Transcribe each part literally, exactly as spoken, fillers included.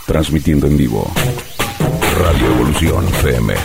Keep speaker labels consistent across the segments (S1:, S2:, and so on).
S1: Transmitiendo en vivo. Radio Evolución F M.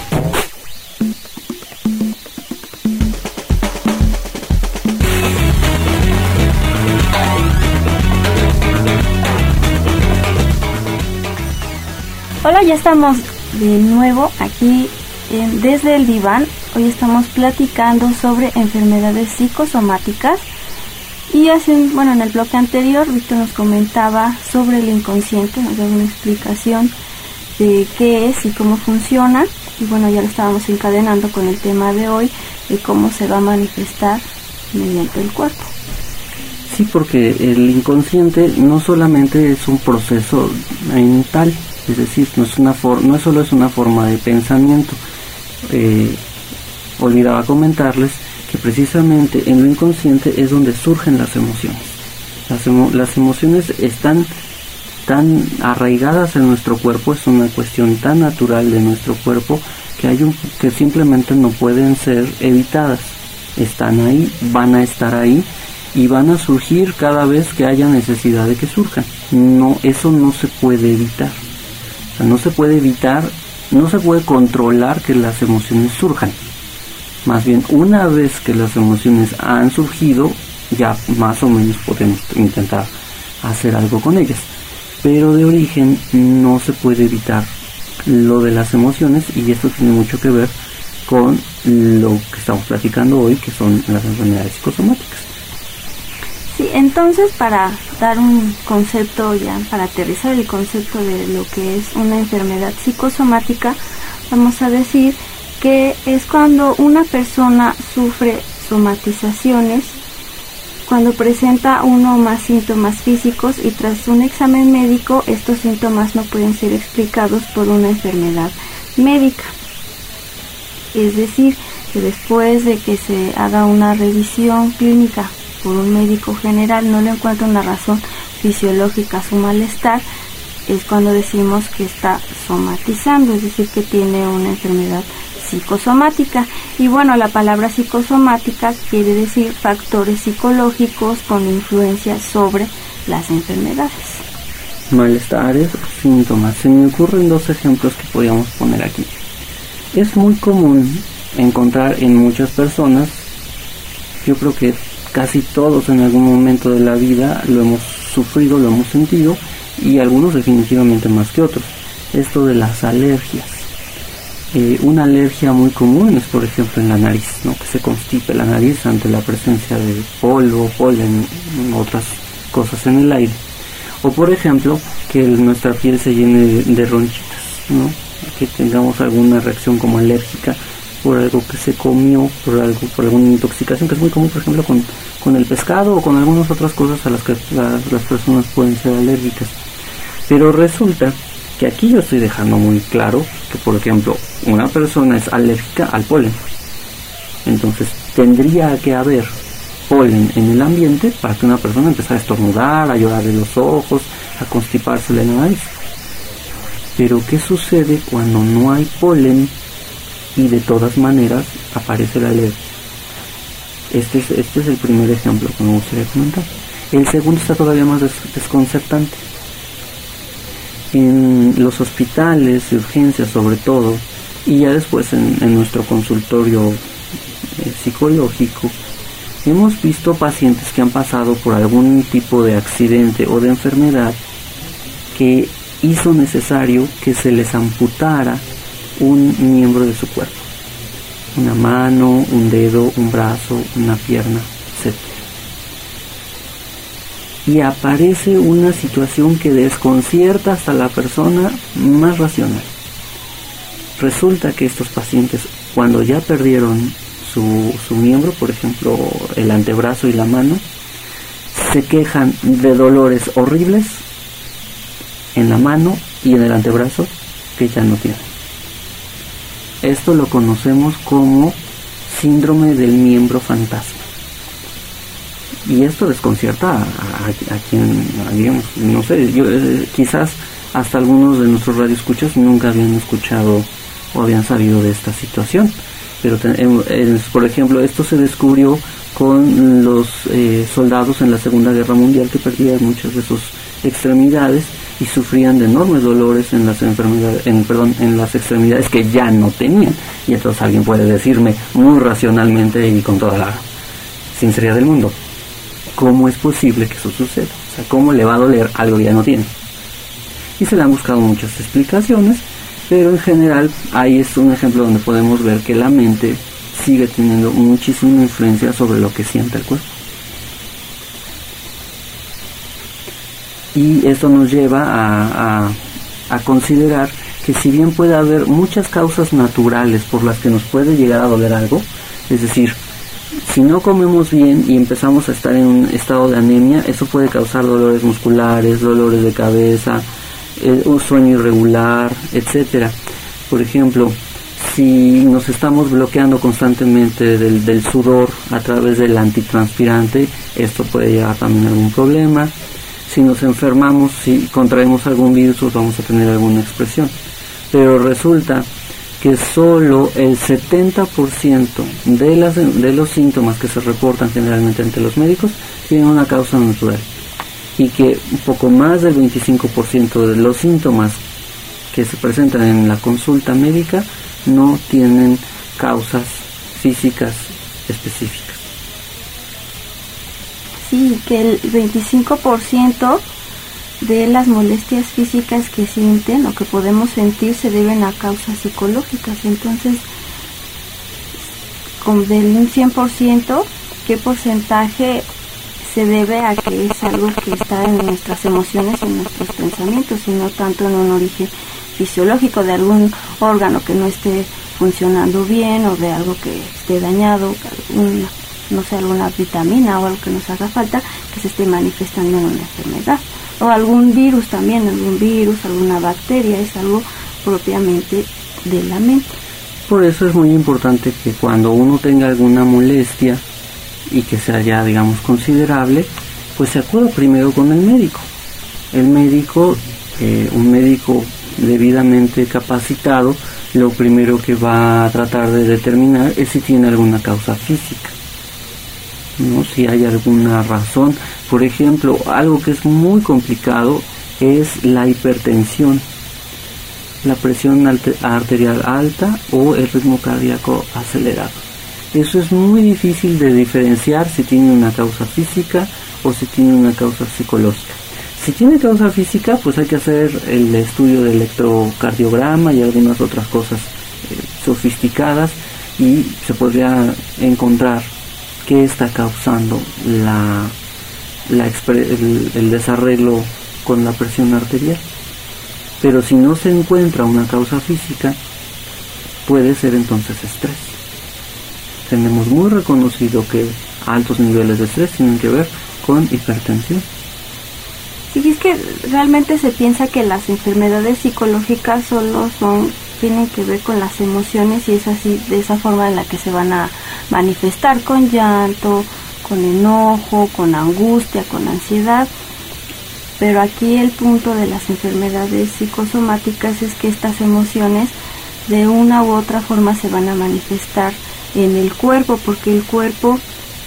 S2: Hola, ya estamos de nuevo aquí en, desde el diván. Hoy estamos platicando sobre enfermedades psicosomáticas. Y así, bueno, en el bloque anterior, Víctor nos comentaba sobre el inconsciente, nos dio una explicación de qué es y cómo funciona. Y bueno, ya lo estábamos encadenando con el tema de hoy, de cómo se va a manifestar mediante el cuerpo.
S3: Sí, porque el inconsciente no solamente es un proceso mental, es decir, no es una for- no solo es una forma de pensamiento. Eh, olvidaba comentarles que precisamente en lo inconsciente es donde surgen las emociones. Las, emo- las emociones están tan arraigadas en nuestro cuerpo, es una cuestión tan natural de nuestro cuerpo que hay un, que simplemente no pueden ser evitadas. Están ahí, van a estar ahí y van a surgir cada vez que haya necesidad de que surjan. No, eso no se puede evitar. O sea, no se puede evitar, no se puede controlar que las emociones surjan. Más bien, una vez que las emociones han surgido, ya más o menos podemos intentar hacer algo con ellas. Pero de origen no se puede evitar lo de las emociones, y esto tiene mucho que ver con lo que estamos platicando hoy, que son las enfermedades psicosomáticas.
S2: Sí, entonces para dar un concepto ya, para aterrizar el concepto de lo que es una enfermedad psicosomática, vamos a decir que es cuando una persona sufre somatizaciones, cuando presenta uno o más síntomas físicos y tras un examen médico estos síntomas no pueden ser explicados por una enfermedad médica. Es decir, que después de que se haga una revisión clínica por un médico general no le encuentra una razón fisiológica a su malestar, es cuando decimos que está somatizando, es decir, que tiene una enfermedad psicosomática. Y bueno, la palabra psicosomática quiere decir factores psicológicos con influencia sobre las enfermedades.
S3: Malestares o síntomas. Se me ocurren dos ejemplos que podríamos poner aquí. Es muy común encontrar en muchas personas, yo creo que casi todos en algún momento de la vida lo hemos sufrido, lo hemos sentido, y algunos definitivamente más que otros, esto de las alergias. Eh, una alergia muy común es, por ejemplo, en la nariz, ¿no? Que se constipe la nariz ante la presencia de polvo, polen, otras cosas en el aire. O, por ejemplo, que nuestra piel se llene de, de ronchitas, ¿no? Que tengamos alguna reacción como alérgica por algo que se comió, por algo, por alguna intoxicación, que es muy común, por ejemplo, con, con el pescado o con algunas otras cosas a las que la, las personas pueden ser alérgicas. Pero resulta que aquí yo estoy dejando muy claro que, por ejemplo, una persona es alérgica al polen. Entonces tendría que haber polen en el ambiente para que una persona empezara a estornudar, a llorar de los ojos, a constiparse la nariz. Pero ¿qué sucede cuando no hay polen y de todas maneras aparece la alergia? Este es, este es el primer ejemplo que me gustaría comentar. El segundo está todavía más des- desconcertante. En los hospitales de urgencias sobre todo, y ya después en, en nuestro consultorio eh, psicológico, hemos visto pacientes que han pasado por algún tipo de accidente o de enfermedad que hizo necesario que se les amputara un miembro de su cuerpo, una mano, un dedo, un brazo, una pierna, etcétera. Y aparece una situación que desconcierta hasta la persona más racional. Resulta que estos pacientes, cuando ya perdieron su, su miembro, por ejemplo el antebrazo y la mano, se quejan de dolores horribles en la mano y en el antebrazo que ya no tienen. Esto lo conocemos como síndrome del miembro fantasma. Y esto desconcierta a, a, a quien, a, digamos, no sé, yo, eh, quizás hasta algunos de nuestros radioescuchas nunca habían escuchado o habían sabido de esta situación. Pero, ten, eh, eh, por ejemplo, esto se descubrió con los eh, soldados en la Segunda Guerra Mundial que perdían muchas de sus extremidades y sufrían de enormes dolores en las enfermedades, en, perdón, en las extremidades que ya no tenían. Y entonces alguien puede decirme muy racionalmente y con toda la sinceridad del mundo, ¿cómo es posible que eso suceda? O sea, ¿cómo le va a doler algo que ya no tiene? Y se le han buscado muchas explicaciones, pero en general ahí es un ejemplo donde podemos ver que la mente sigue teniendo muchísima influencia sobre lo que siente el cuerpo. Y esto nos lleva a, a, a considerar que si bien puede haber muchas causas naturales por las que nos puede llegar a doler algo, es decir, si no comemos bien y empezamos a estar en un estado de anemia, eso puede causar dolores musculares, dolores de cabeza, eh, un sueño irregular, etcétera. Por ejemplo, si nos estamos bloqueando constantemente del, del sudor a través del antitranspirante, esto puede llevar también a algún problema. Si nos enfermamos, si contraemos algún virus, vamos a tener alguna expresión. Pero resulta que solo el setenta por ciento de, las, de los síntomas que se reportan generalmente ante los médicos tienen una causa natural. Y que un poco más del veinticinco por ciento de los síntomas que se presentan en la consulta médica no tienen causas físicas específicas.
S2: Sí, que el veinticinco por ciento de las molestias físicas que sienten o que podemos sentir se deben a causas psicológicas. Entonces, con del cien por ciento, ¿qué porcentaje se debe a que es algo que está en nuestras emociones, en nuestros pensamientos, y no tanto en un origen fisiológico de algún órgano que no esté funcionando bien o de algo que esté dañado, una, no sé, alguna vitamina o algo que nos haga falta que se esté manifestando en una enfermedad, o algún virus también, algún virus, alguna bacteria, es algo propiamente de la mente.
S3: Por eso es muy importante que cuando uno tenga alguna molestia y que sea ya, digamos, considerable, pues se acuda primero con el médico. El médico, eh, un médico debidamente capacitado, lo primero que va a tratar de determinar es si tiene alguna causa física, ¿no? Si hay alguna razón. Por ejemplo, algo que es muy complicado es la hipertensión, la presión arterial alta o el ritmo cardíaco acelerado. Eso es muy difícil de diferenciar si tiene una causa física o si tiene una causa psicológica. Si tiene causa física, pues hay que hacer el estudio de electrocardiograma y algunas otras cosas eh, sofisticadas, y se podría encontrar qué está causando la, la el, el desarreglo con la presión arterial. Pero si no se encuentra una causa física, puede ser entonces estrés. Tenemos muy reconocido que altos niveles de estrés tienen que ver con hipertensión.
S2: Sí, es que realmente se piensa que las enfermedades psicológicas solo son, tienen que ver con las emociones, y es así, de esa forma en la que se van a manifestar, con llanto, con enojo, con angustia, con ansiedad. Pero aquí el punto de las enfermedades psicosomáticas es que estas emociones de una u otra forma se van a manifestar en el cuerpo, porque el cuerpo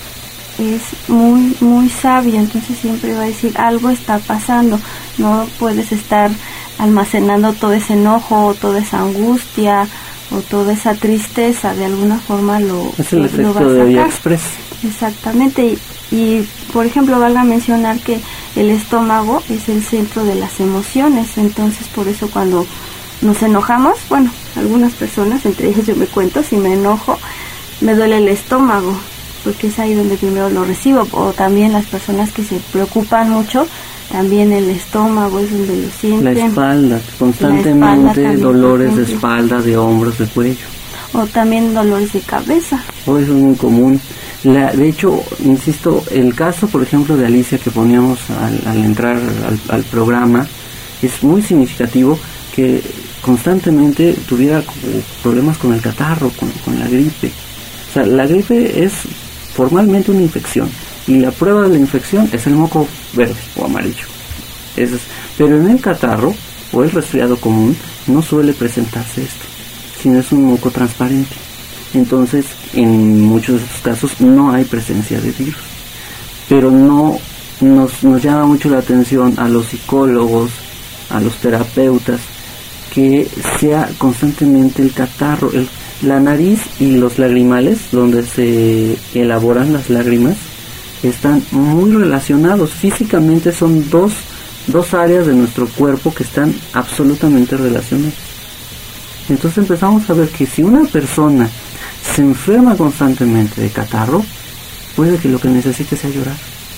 S2: es muy muy sabio, entonces siempre va a decir algo está pasando. No puedes estar almacenando todo ese enojo o toda esa angustia o toda esa tristeza, de alguna forma lo,
S3: es el efecto
S2: lo va a sacar.
S3: De Vía Express.
S2: Exactamente. Y, y por ejemplo, valga mencionar que el estómago es el centro de las emociones, entonces por eso cuando nos enojamos, bueno, algunas personas, entre ellas yo me cuento, si me enojo me duele el estómago, porque es ahí donde primero lo recibo. O también las personas que se preocupan mucho, también el estómago es donde lo sienten.
S3: La espalda, constantemente la espalda dolores de espalda, de hombros, de cuello.
S2: O también dolores de cabeza.
S3: Oh, eso es muy común. La, de hecho, insisto, el caso, por ejemplo, de Alicia que poníamos al, al entrar al, al programa, es muy significativo que constantemente tuviera problemas con el catarro, con, con la gripe. O sea, la gripe es formalmente una infección, y la prueba de la infección es el moco verde o amarillo. Eso es. Pero en el catarro o el resfriado común no suele presentarse esto, sino es un moco transparente. Entonces, en muchos de estos casos no hay presencia de virus. Pero no nos, nos llama mucho la atención a los psicólogos, a los terapeutas, que sea constantemente el catarro. El, la nariz y los lagrimales, donde se elaboran las lágrimas, están muy relacionados. Físicamente son dos, dos áreas de nuestro cuerpo que están absolutamente relacionadas. Entonces empezamos a ver que si una persona se enferma constantemente de catarro, puede que lo que necesite sea llorar.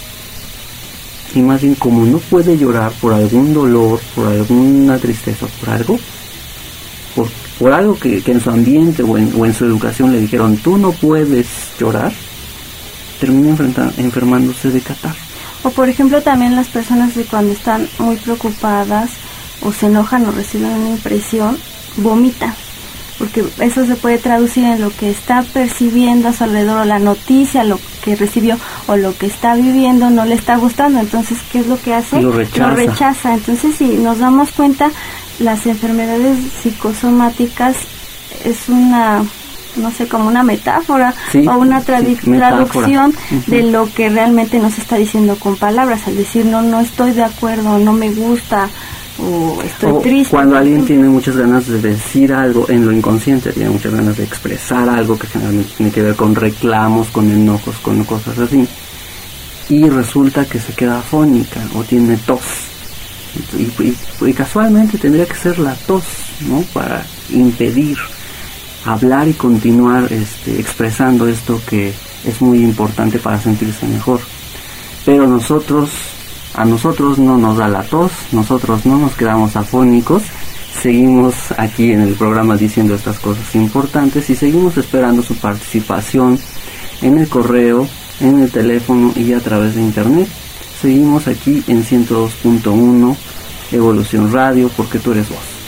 S3: Y más bien, como no puede llorar por algún dolor, por alguna tristeza, por algo, por, por algo que, que en su ambiente o en, o en su educación le dijeron, tú no puedes llorar, termina enfrenta, enfermándose de catarro.
S2: O por ejemplo también las personas que cuando están muy preocupadas o se enojan o reciben una impresión, vomitan, porque eso se puede traducir en lo que está percibiendo a su alrededor, o la noticia, lo que recibió o lo que está viviendo no le está gustando. Entonces, ¿qué es lo que hace?
S3: Lo rechaza.
S2: Lo rechaza. Entonces, si nos damos cuenta, las enfermedades psicosomáticas es una, no sé, como una metáfora, sí, o una tradi- sí, traducción uh-huh. de lo que realmente nos está diciendo con palabras, al decir, no, no estoy de acuerdo, no me gusta, o estoy
S3: o
S2: triste.
S3: Cuando alguien tiene muchas ganas de decir algo en lo inconsciente, tiene muchas ganas de expresar algo que generalmente tiene que ver con reclamos, con enojos, con cosas así, y resulta que se queda afónica o tiene tos, y, y, y casualmente tendría que ser la tos, ¿no?, para impedir hablar y continuar este, expresando esto que es muy importante para sentirse mejor. Pero nosotros A nosotros no nos da la tos, nosotros no nos quedamos afónicos, seguimos aquí en el programa diciendo estas cosas importantes y seguimos esperando su participación en el correo, en el teléfono y a través de internet. Seguimos aquí en ciento dos punto uno Evolución Radio, porque tú eres vos.